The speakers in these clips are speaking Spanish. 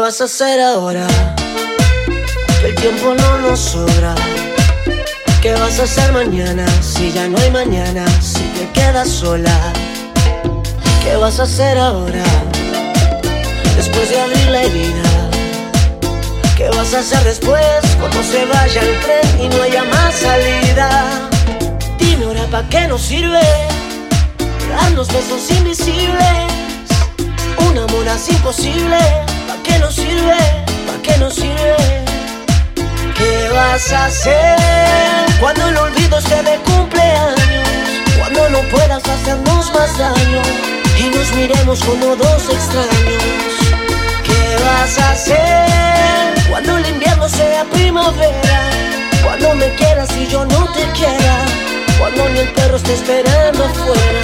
vas a hacer ahora? Que el tiempo no nos sobra. ¿Qué vas a hacer mañana si ya no hay mañana? Si te quedas sola. ¿Qué vas a hacer ahora? Después de abrir la herida. ¿Qué vas a hacer después cuando se vaya el tren y no haya más salida? Dime ahora, ¿pa' qué nos sirve darnos besos invisibles? Un amor así imposible. ¿Pa' qué nos sirve? ¿Pa' qué nos sirve? ¿Qué vas a hacer cuando el olvido esté de cumpleaños? Cuando no puedas hacernos más daño y nos miremos como dos extraños. ¿Qué vas a hacer cuando el invierno sea primavera? Cuando me quieras y yo no te quiera. Cuando ni el perro esté esperando afuera.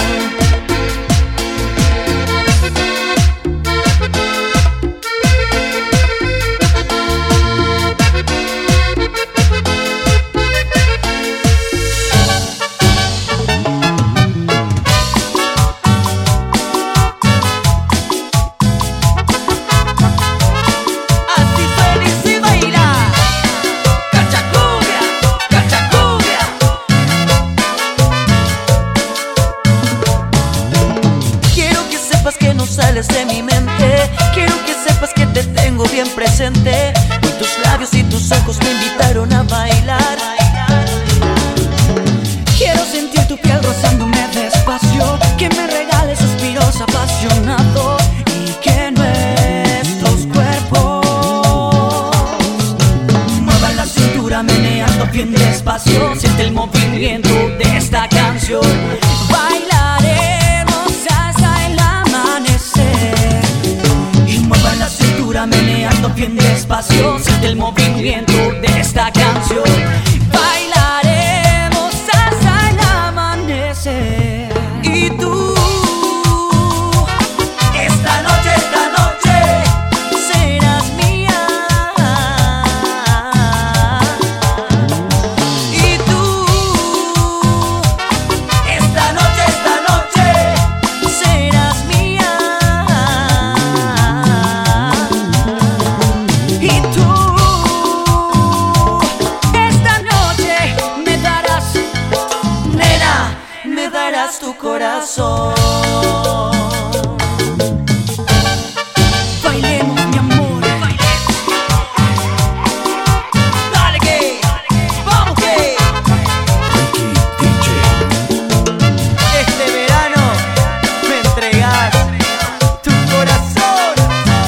Sales de mi mente, quiero que sepas que te tengo bien presente. Hoy tus labios y tus ojos me invitaron a bailar. Quiero sentir tu piel rozándome despacio, que me regales suspiros apasionados y que nuestros cuerpos muevan la cintura meneando bien despacio. Siente el movimiento de esta canción. Bailaremos hasta el amanecer y muevan la cintura meneando bien despacio. Siente el movimiento de esta canción. Bailaremos hasta el amanecer. Y tú, esta noche serás mía. Y tú, esta noche serás mía. Y tú, esta noche me darás, nena, me darás tu corazón. Bailemos, mi amor. Dale que, vamos que. Este verano me entregas tu corazón.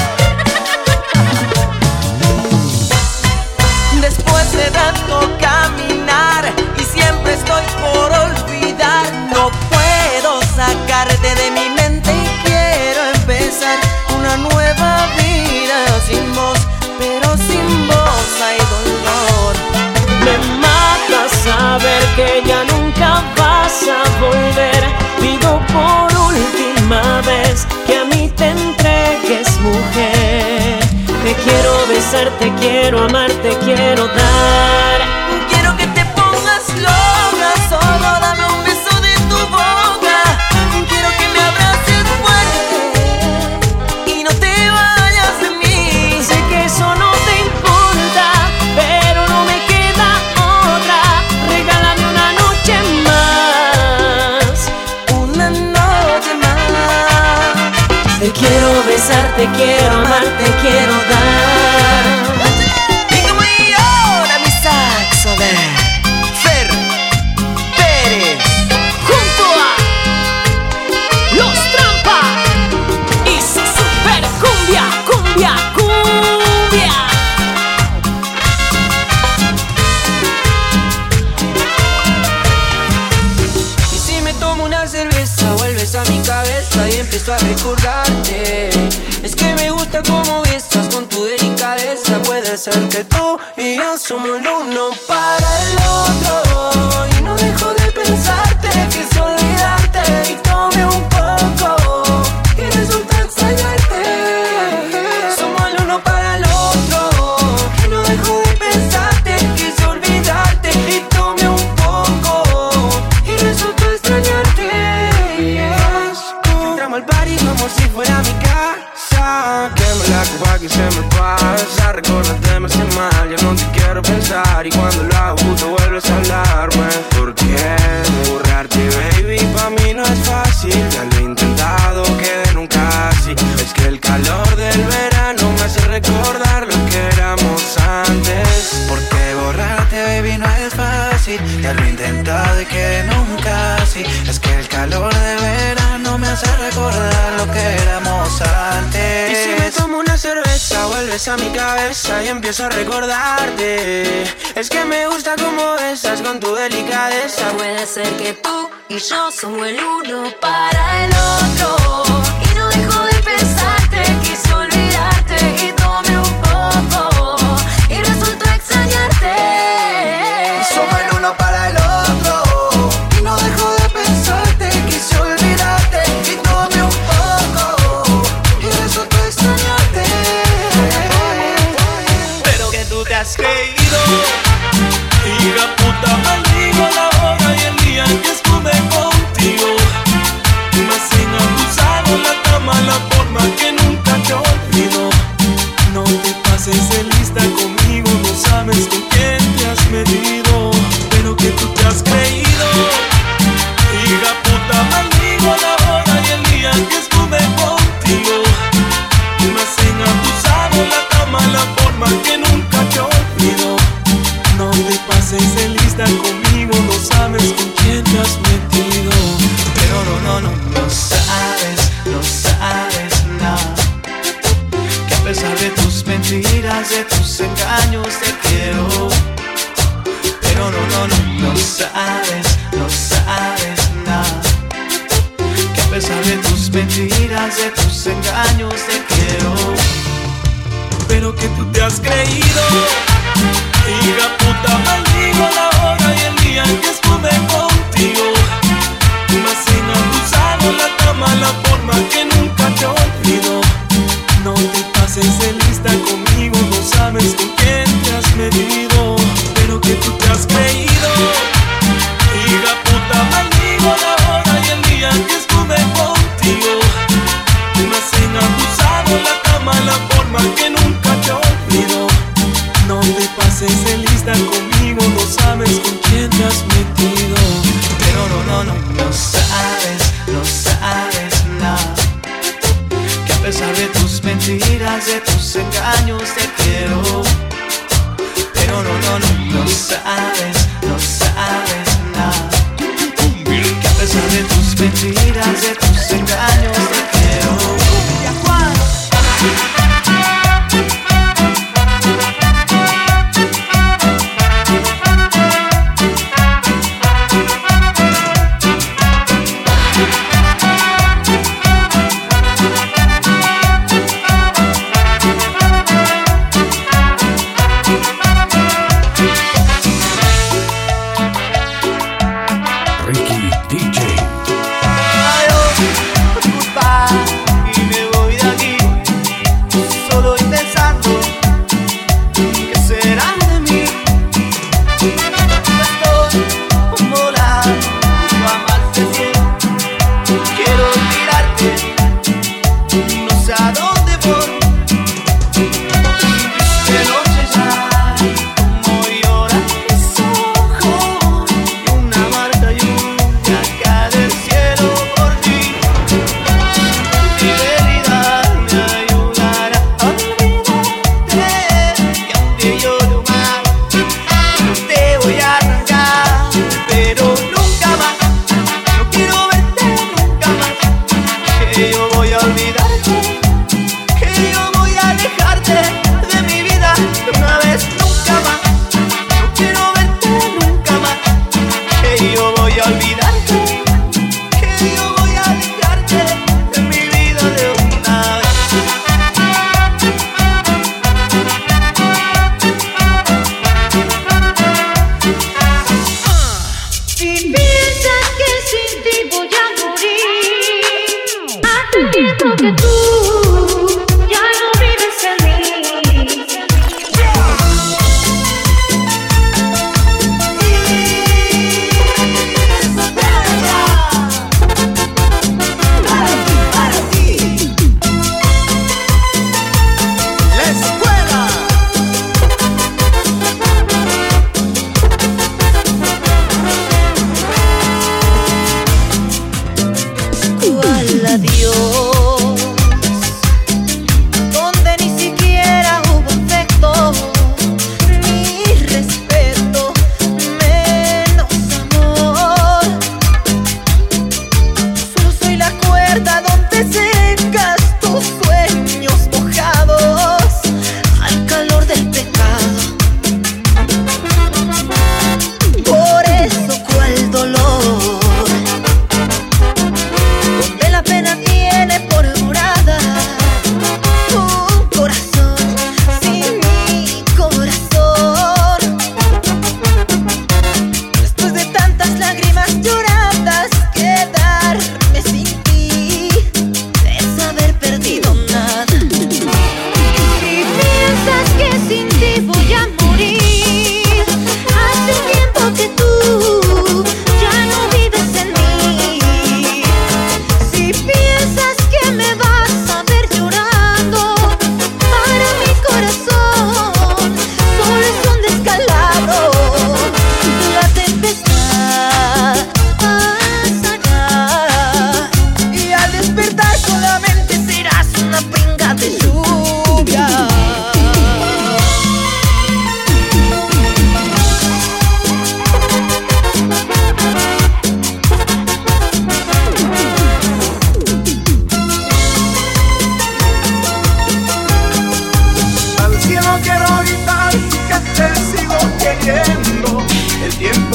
Después de tanto caminar y siempre estoy por olvidar, no puedo sacarte de mi mente y quiero empezar una nueva vida sin vos, pero sin vos hay dolor. Me mata saber que ya nunca vas a volver. Pido por última vez que a mí te entregues, mujer. Te quiero besar, te quiero amar, te quiero dar. Quiero que te pongas loca, solo dame un beso de tu boca. Quiero que me abraces fuerte y no te vayas de mí. Sé que eso no te importa, pero no me queda otra. Regálame una noche más. Una noche más. Te quiero besar, te quiero amar, te quiero dar. Y como ahora mi saxo de Fer Pérez Junto a Los Trampa y su super cumbia, cumbia, cumbia. Y si me tomo una cerveza, vuelves a mi cabeza y empiezo a recordarte. Es que me gusta cómo besas con tu delicadeza. Puede ser que tú y yo somos el uno para el otro. Y no dejo de pensarte, quise olvidarte y tomé un poco y resulta extrañarte. Somos el uno para el otro. Y no dejo de pensarte, quise olvidarte y tomé un poco y resulta extrañarte. Entramos al party como si fuera mi casa. Quemo la copa que se me va. paro a pensar y cuando lo hago tú vuelves a hablarme. ¿Por qué borrarte, baby? Pa' mí no es fácil, ya lo he intentado, quedé nunca así. Es que el calor del verano me hace recordar lo que éramos antes. ¿Por qué borrarte, baby? No es fácil, ya lo he intentado y quedé nunca así. Es que el calor del verano me hace recordar lo que éramos antes. Y si me tomo una cerveza, vuelves a mi cabeza y empiezo a recordarte. Es que me gusta cómo besas con tu delicadeza. Puede ser que tú y yo somos el uno para el otro. Y no dejo de pensarte, quise olvidarte y tomé un poco y resultó extrañarte. Somos el uno para el otro. Y no dejo de pensarte, quise olvidarte y tomé un poco y resultó extrañarte. Pero que tú te has creído, hija puta, maldigo la hora y el día en que estuve contigo. Me hacen abusado la cama, la forma que nunca te olvido. No te pases de lista conmigo, no sabes con quién te has metido. Pero que tú te has creído, hija puta, maldigo la hora y el día en que estuve contigo. Me hacen abusado la cama, la forma que nunca te olvido. No te pases de lista conmigo, no sabes con quién te has metido. Pero no sabes nada. Que a pesar de tus mentiras, de tus engaños, te quiero. Pero no sabes nada. Que a pesar de tus mentiras, de tus engaños, te quiero. Pero que tú te has creído, hija puta, maldigo la hora y el día en que estuve contigo. Me hacen abusado la cama, la forma que nunca te olvido. No te pases de lista conmigo, no sabes con quién te has metido. Pero que tú te has creído, hija puta, maldigo la hora y el día en que estuve contigo. Me hacen abusado la cama, la forma que nunca te olvido. No te pases de lista conmigo, no sabes con quién te has metido. Pero no sabes nada. Que a pesar de tus mentiras, de tus engaños, te quiero. Pero no sabes nada. Que a pesar de tus mentiras, de tus engaños, te quiero. Ricky DJ.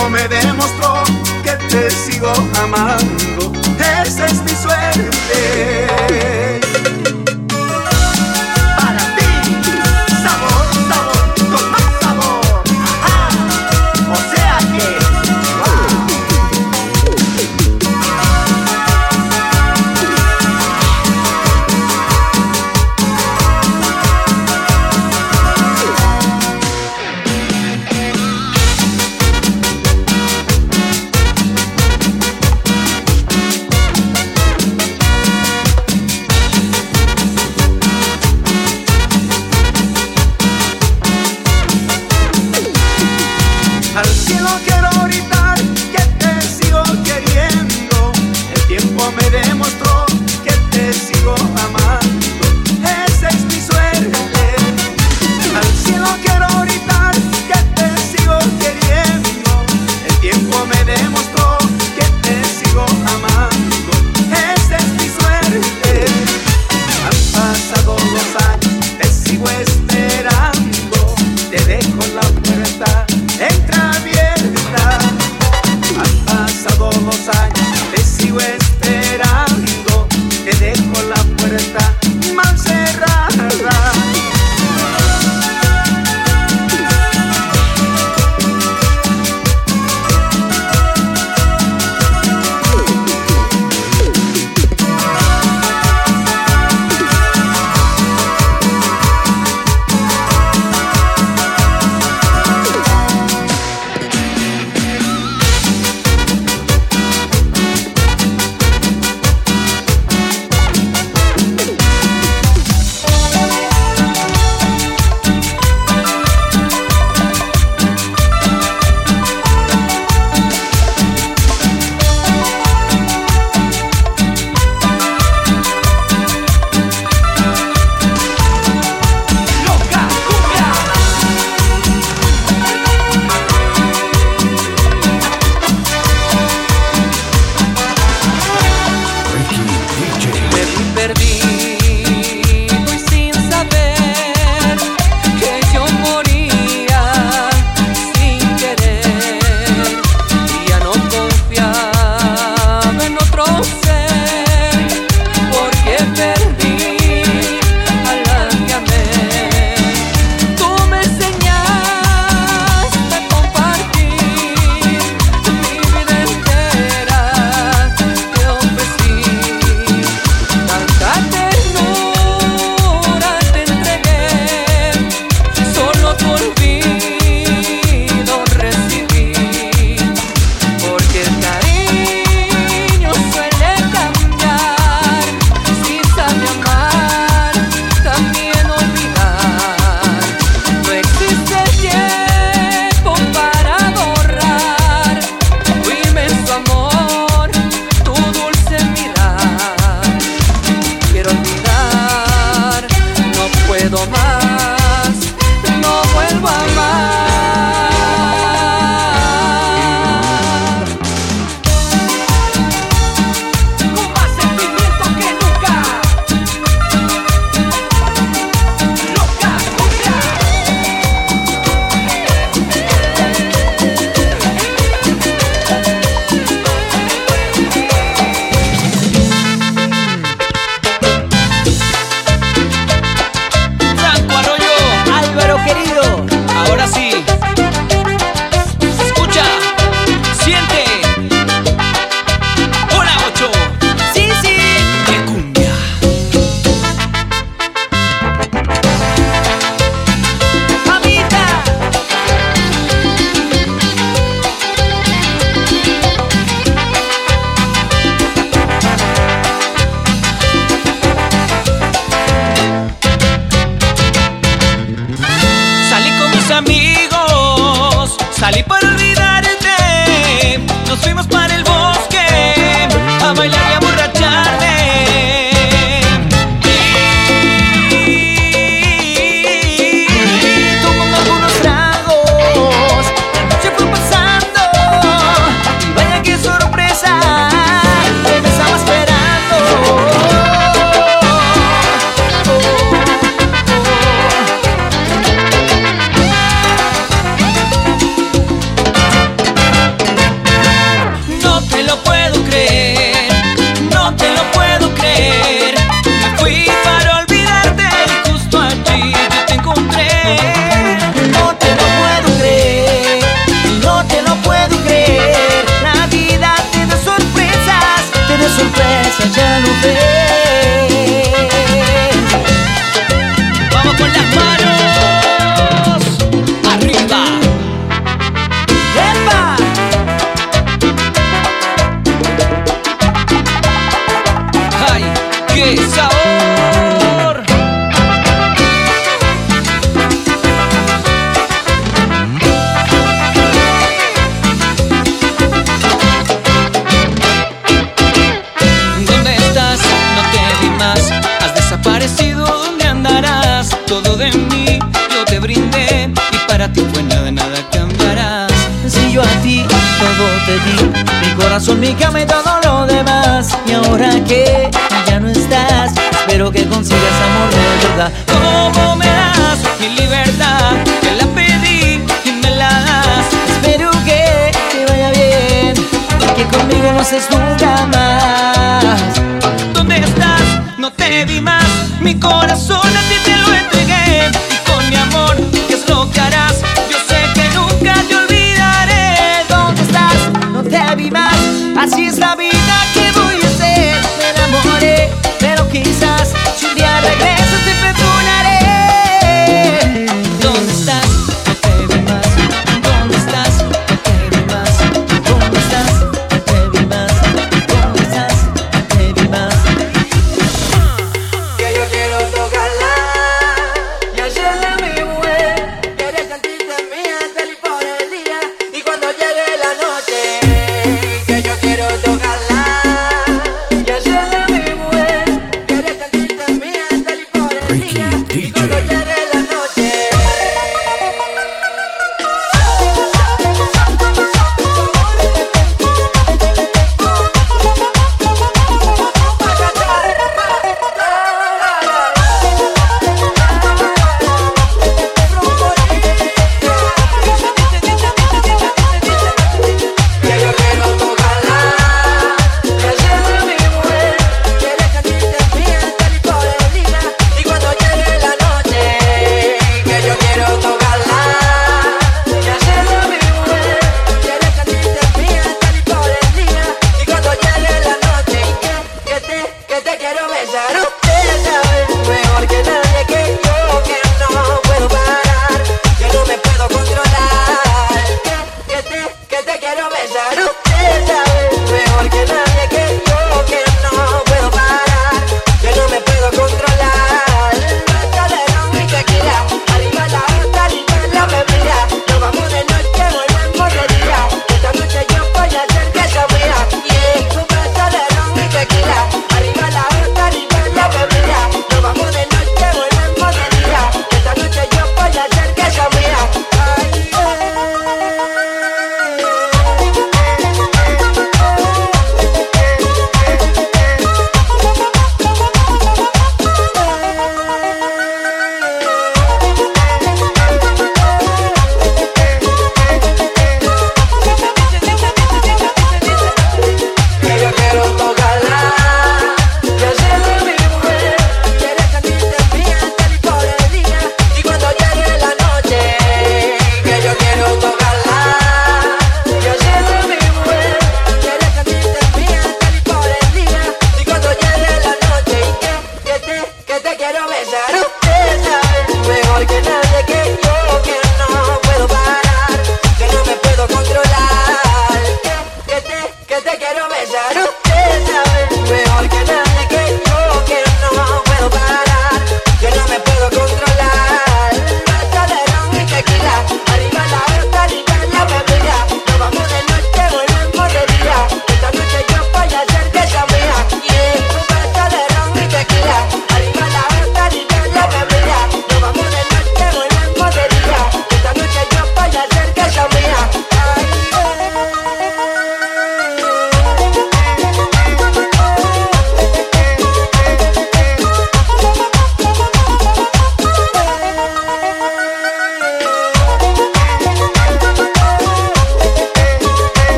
tiempo me demostró que te sigo amando. Esa es mi suerte. Para ti, sabor, sabor, con más sabor. Ajá. O sea que, al cielo quiero gritar que te sigo queriendo. El tiempo me demostró que te sigo amando. Esa es mi suerte. Al cielo quiero gritar que te sigo queriendo. El tiempo me demostró que te sigo amando. Esa es mi suerte. Han pasado los años, te sigo esperando. Te dejo la puerta entreabierta. Han pasado los años, te sigo esperando. Te dejo la puerta mal cerrada. Me vi perdido y sin saber que yo moría sin querer. Y ya no confiaba en otro ser, porque perdí a la que amé. Tú me enseñaste a compartir mi vida entera. Te ofrecí tanta ternura, te entregué, solo tu olvido recibí. Porque el cariño suele cambiar, si sabe amar, también olvidar. No existe tiempo para borrar tu inmenso amor, tu dulce mirar. Quiero olvidar, no puedo más, no vuelvo a amar. Con más sentimiento que nunca. Loca cumbia. Franco Arroyo, Álvaro querido, ahora sí. Escucha, siente. Hola 8. sí, sí. De cumbia. Mamita. Salí con mis amigos, salí para olvidarte. Nos fuimos para el bosque a bailar y a emborracharme. Tomamos algunos tragos, la noche fue pasando y vaya que sorpresa, me estaba esperando. y yo a ti todo te di, mi corazón, mi cama y todo lo demás. Y ahora que ya no estás, espero que consigas amor de verdad. ¿Cómo me das mi libertad? Te la pedí y me la das. Espero que te vaya bien y que conmigo no estés nunca más. ¿Dónde estás? No te di más, mi corazón a ti te lo entregué. Y con mi amor, ¿qué es lo que harás? Yo sé que nunca te olvidaré. ¿Dónde estás? No te vi más, así es la vida, ¿qué voy a hacer? Me enamoré, pero quizás si un día regresas te perdonaré. ¿Dónde estás? No te vi más. ¿Dónde estás? No te vi más. ¿Dónde estás? No te vi más. ¿Dónde estás? No te vi más. Que yo quiero tocarla y hacerla mi mujer. Quieres sentirte mía, salir por el día y cuando llegue la noche. Que yo quiero tocarla y hacerla mi mujer. Quieres sentirte mía, salir por el día y cuando llegue la noche. Que yo quiero tocarla y hacerla mi mujer. Quieres sentirte mía, salir por el día y cuando llegue la noche. Que yo quiero tocarla y hacerla mi mujer. Quieres sentirte mía, salir por el día y cuando llegue la noche. Que te quiero besar. Usted sabe mejor que nadie que yo que no puedo parar, que no me puedo controlar. Que te quiero besar.